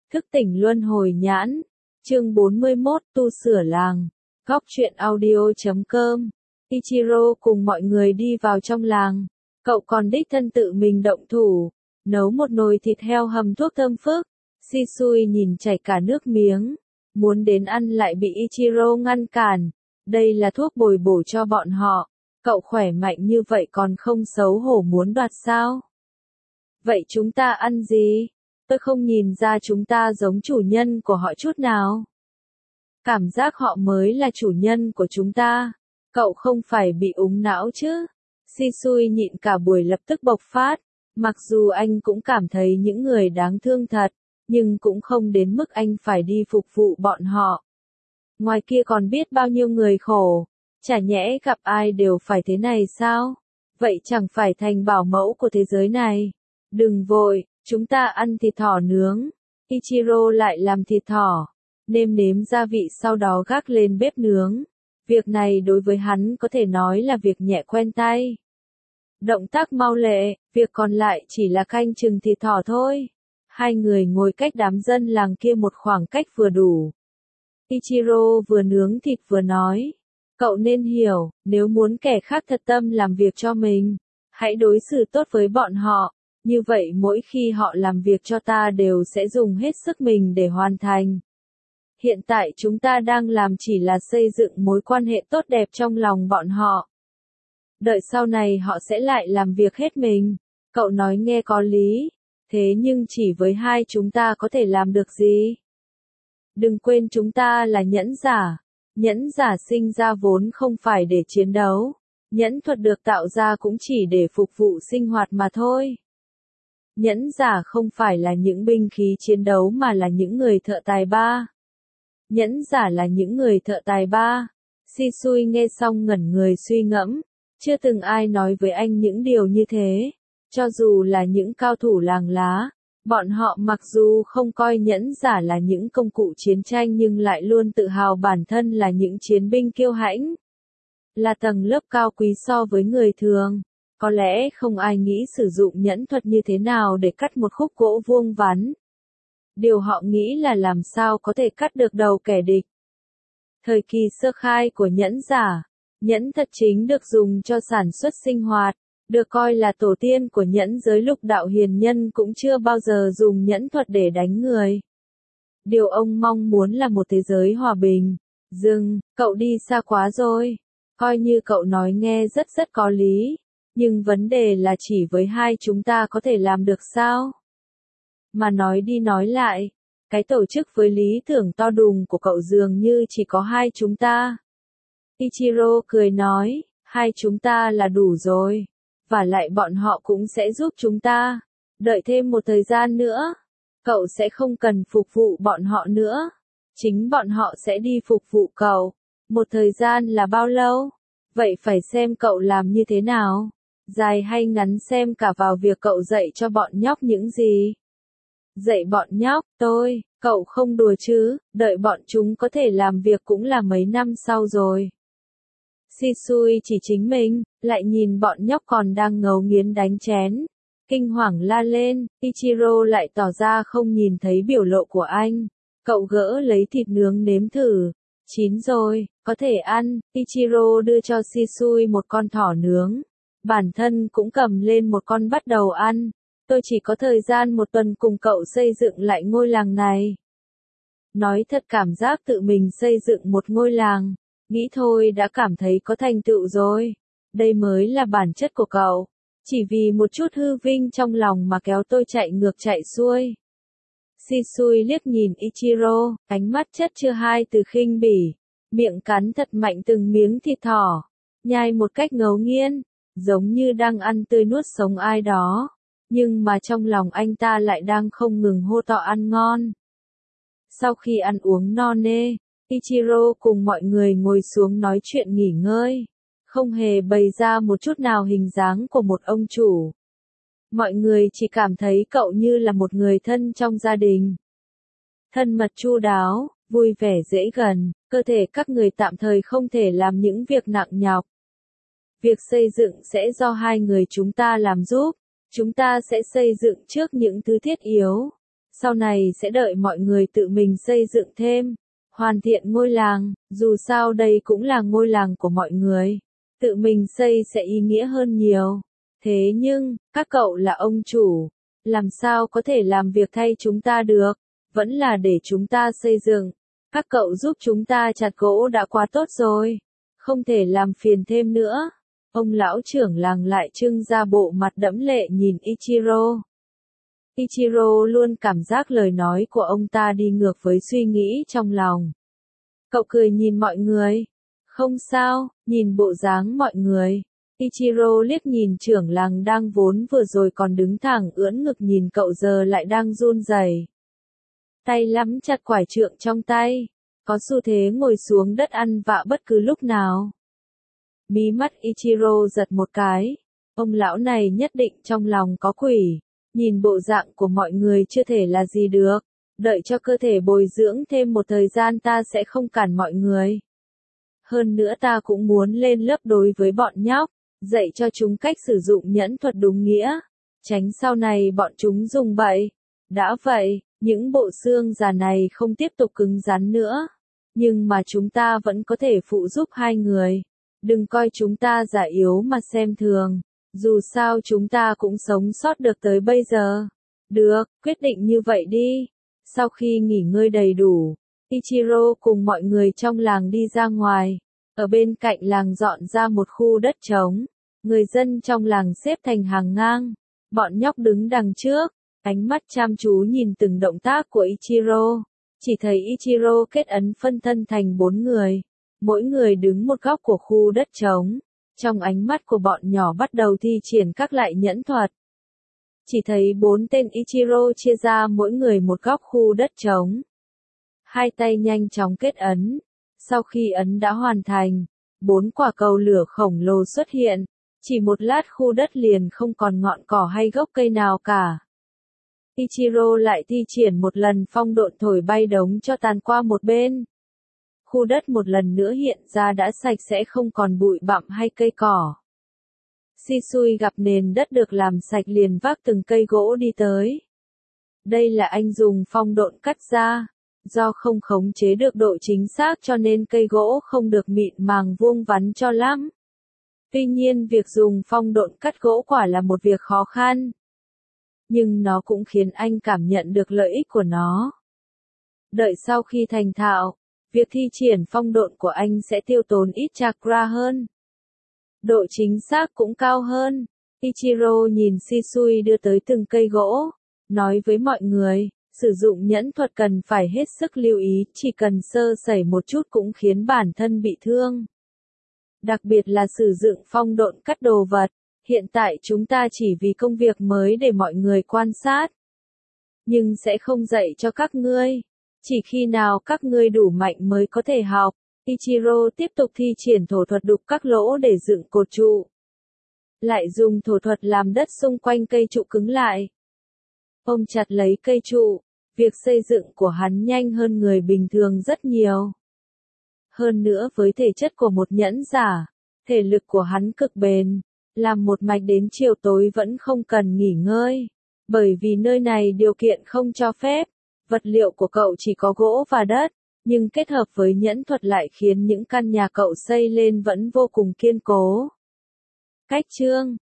Thức tỉnh luân hồi nhãn. Chương 41, tu sửa làng. Góc truyện audio.com. Ichiro cùng mọi người đi vào trong làng. Cậu còn đích thân tự mình động thủ, nấu một nồi thịt heo hầm thuốc thơm phức. Shisui nhìn chảy cả nước miếng, muốn đến ăn lại bị Ichiro ngăn cản. Đây là thuốc bồi bổ cho bọn họ. Cậu khỏe mạnh như vậy còn không xấu hổ muốn đoạt sao? Vậy chúng ta ăn gì? Tôi không nhìn ra chúng ta giống chủ nhân của họ chút nào. Cảm giác họ mới là chủ nhân của chúng ta. Cậu không phải bị úng não chứ? Shisui nhịn cả buổi lập tức bộc phát. Mặc dù anh cũng cảm thấy những người đáng thương thật, nhưng cũng không đến mức anh phải đi phục vụ bọn họ. Ngoài kia còn biết bao nhiêu người khổ. Chả nhẽ gặp ai đều phải thế này sao? Vậy chẳng phải thành bảo mẫu của thế giới này. Đừng vội, chúng ta ăn thịt thỏ nướng. Ichiro lại làm thịt thỏ, nêm nếm gia vị sau đó gác lên bếp nướng. Việc này đối với hắn có thể nói là việc nhẹ quen tay. Động tác mau lẹ, việc còn lại chỉ là canh chừng thịt thỏ thôi. Hai người ngồi cách đám dân làng kia một khoảng cách vừa đủ. Ichiro vừa nướng thịt vừa nói. Cậu nên hiểu, nếu muốn kẻ khác thật tâm làm việc cho mình, hãy đối xử tốt với bọn họ. Như vậy mỗi khi họ làm việc cho ta đều sẽ dùng hết sức mình để hoàn thành. Hiện tại chúng ta đang làm chỉ là xây dựng mối quan hệ tốt đẹp trong lòng bọn họ. Đợi sau này họ sẽ lại làm việc hết mình. Cậu nói nghe có lý, thế nhưng chỉ với hai chúng ta có thể làm được gì? Đừng quên chúng ta là nhẫn giả. Nhẫn giả sinh ra vốn không phải để chiến đấu. Nhẫn thuật được tạo ra cũng chỉ để phục vụ sinh hoạt mà thôi. Nhẫn giả không phải là những binh khí chiến đấu mà là những người thợ tài ba. Nhẫn giả là những người thợ tài ba. Shisui nghe xong ngẩn người suy ngẫm. Chưa từng ai nói với anh những điều như thế. Cho dù là những cao thủ làng lá, bọn họ mặc dù không coi nhẫn giả là những công cụ chiến tranh nhưng lại luôn tự hào bản thân là những chiến binh kiêu hãnh. Là tầng lớp cao quý so với người thường. Có lẽ không ai nghĩ sử dụng nhẫn thuật như thế nào để cắt một khúc gỗ vuông vắn. Điều họ nghĩ là làm sao có thể cắt được đầu kẻ địch. Thời kỳ sơ khai của nhẫn giả, nhẫn thật chính được dùng cho sản xuất sinh hoạt, được coi là tổ tiên của nhẫn giới. Lục đạo hiền nhân cũng chưa bao giờ dùng nhẫn thuật để đánh người. Điều ông mong muốn là một thế giới hòa bình. Dừng, cậu đi xa quá rồi. Coi như cậu nói nghe rất có lý. Nhưng vấn đề là chỉ với hai chúng ta có thể làm được sao? Mà nói đi nói lại, cái tổ chức với lý tưởng to đùng của cậu dường như chỉ có hai chúng ta. Ichiro cười nói, hai chúng ta là đủ rồi. Và lại bọn họ cũng sẽ giúp chúng ta. Đợi thêm một thời gian nữa, cậu sẽ không cần phục vụ bọn họ nữa. Chính bọn họ sẽ đi phục vụ cậu. Một thời gian là bao lâu? Vậy phải xem cậu làm như thế nào. Dài hay ngắn xem cả vào việc cậu dạy cho bọn nhóc những gì. Dạy bọn nhóc, cậu không đùa chứ, đợi bọn chúng có thể làm việc cũng là mấy năm sau rồi. Shisui chỉ chính mình, lại nhìn bọn nhóc còn đang ngấu nghiến đánh chén. Kinh hoàng la lên, Ichiro lại tỏ ra không nhìn thấy biểu lộ của anh. Cậu gỡ lấy thịt nướng nếm thử. Chín rồi, có thể ăn. Ichiro đưa cho Shisui một con thỏ nướng. Bản thân cũng cầm lên một con bắt đầu ăn. Tôi chỉ có thời gian một tuần cùng cậu xây dựng lại ngôi làng này. Nói thật cảm giác tự mình xây dựng một ngôi làng. Nghĩ thôi đã cảm thấy có thành tựu rồi. Đây mới là bản chất của cậu. Chỉ vì một chút hư vinh trong lòng mà kéo tôi chạy ngược chạy xuôi. Shisui liếc nhìn Ichiro, ánh mắt chất chứa hai từ khinh bỉ. Miệng cắn thật mạnh từng miếng thịt thỏ. Nhai một cách ngấu nghiến, giống như đang ăn tươi nuốt sống ai đó. Nhưng mà trong lòng anh ta lại đang không ngừng hô to ăn ngon. Sau khi ăn uống no nê, Ichiro cùng mọi người ngồi xuống nói chuyện nghỉ ngơi. Không hề bày ra một chút nào hình dáng của một ông chủ. Mọi người chỉ cảm thấy cậu như là một người thân trong gia đình. Thân mật chu đáo, vui vẻ dễ gần, cơ thể các người tạm thời không thể làm những việc nặng nhọc. Việc xây dựng sẽ do hai người chúng ta làm giúp. Chúng ta sẽ xây dựng trước những thứ thiết yếu. Sau này sẽ đợi mọi người tự mình xây dựng thêm, hoàn thiện ngôi làng, dù sao đây cũng là ngôi làng của mọi người. Tự mình xây sẽ ý nghĩa hơn nhiều. Thế nhưng, các cậu là ông chủ, làm sao có thể làm việc thay chúng ta được, vẫn là để chúng ta xây dựng. Các cậu giúp chúng ta chặt gỗ đã quá tốt rồi, không thể làm phiền thêm nữa. Ông lão trưởng làng lại trưng ra bộ mặt đẫm lệ nhìn Ichiro. Ichiro luôn cảm giác lời nói của ông ta đi ngược với suy nghĩ trong lòng. Cậu cười nhìn mọi người. Không sao, nhìn bộ dáng mọi người. Ichiro liếc nhìn trưởng làng đang vốn vừa rồi còn đứng thẳng ưỡn ngực nhìn cậu giờ lại đang run rẩy. Tay nắm chặt quải trượng trong tay, có xu thế ngồi xuống đất ăn vạ bất cứ lúc nào. Mí mắt Ichiro giật một cái. Ông lão này nhất định trong lòng có quỷ. Nhìn bộ dạng của mọi người chưa thể là gì được. Đợi cho cơ thể bồi dưỡng thêm một thời gian ta sẽ không cản mọi người. Hơn nữa ta cũng muốn lên lớp đối với bọn nhóc, dạy cho chúng cách sử dụng nhẫn thuật đúng nghĩa, tránh sau này bọn chúng dùng bậy. Đã vậy, những bộ xương già này không tiếp tục cứng rắn nữa, nhưng mà chúng ta vẫn có thể phụ giúp hai người. Đừng coi chúng ta già yếu mà xem thường, dù sao chúng ta cũng sống sót được tới bây giờ. Được, quyết định như vậy đi. Sau khi nghỉ ngơi đầy đủ, Ichiro cùng mọi người trong làng đi ra ngoài. Ở bên cạnh làng dọn ra một khu đất trống. Người dân trong làng xếp thành hàng ngang. Bọn nhóc đứng đằng trước, ánh mắt chăm chú nhìn từng động tác của Ichiro. Chỉ thấy Ichiro kết ấn phân thân thành 4 người. Mỗi người đứng một góc của khu đất trống. Trong ánh mắt của bọn nhỏ bắt đầu thi triển các loại nhẫn thuật. Chỉ thấy 4 tên Ichiro chia ra mỗi người một góc khu đất trống. Hai tay nhanh chóng kết ấn. Sau khi ấn đã hoàn thành, 4 quả cầu lửa khổng lồ xuất hiện. Chỉ một lát khu đất liền không còn ngọn cỏ hay gốc cây nào cả. Ichiro lại thi triển một lần phong độn thổi bay đống cho tàn qua một bên. Khu đất một lần nữa hiện ra đã sạch sẽ không còn bụi bặm hay cây cỏ. Shisui gặp nền đất được làm sạch liền vác từng cây gỗ đi tới. Đây là anh dùng phong độn cắt ra. Do không khống chế được độ chính xác cho nên cây gỗ không được mịn màng vuông vắn cho lắm. Tuy nhiên việc dùng phong độn cắt gỗ quả là một việc khó khăn. Nhưng nó cũng khiến anh cảm nhận được lợi ích của nó. Đợi sau khi thành thạo, việc thi triển phong độn của anh sẽ tiêu tốn ít chakra hơn. Độ chính xác cũng cao hơn. Ichiro nhìn Shisui đưa tới từng cây gỗ, nói với mọi người, sử dụng nhẫn thuật cần phải hết sức lưu ý, chỉ cần sơ sẩy một chút cũng khiến bản thân bị thương. Đặc biệt là sử dụng phong độn cắt đồ vật, hiện tại chúng ta chỉ vì công việc mới để mọi người quan sát. Nhưng sẽ không dạy cho các ngươi, chỉ khi nào các ngươi đủ mạnh mới có thể học. Ichiro tiếp tục thi triển thổ thuật đục các lỗ để dựng cột trụ. Lại dùng thổ thuật làm đất xung quanh cây trụ cứng lại. Ôm chặt lấy cây trụ, việc xây dựng của hắn nhanh hơn người bình thường rất nhiều. Hơn nữa với thể chất của một nhẫn giả, thể lực của hắn cực bền, làm một mạch đến chiều tối vẫn không cần nghỉ ngơi. Bởi vì nơi này điều kiện không cho phép, vật liệu của cậu chỉ có gỗ và đất, nhưng kết hợp với nhẫn thuật lại khiến những căn nhà cậu xây lên vẫn vô cùng kiên cố. Cách chương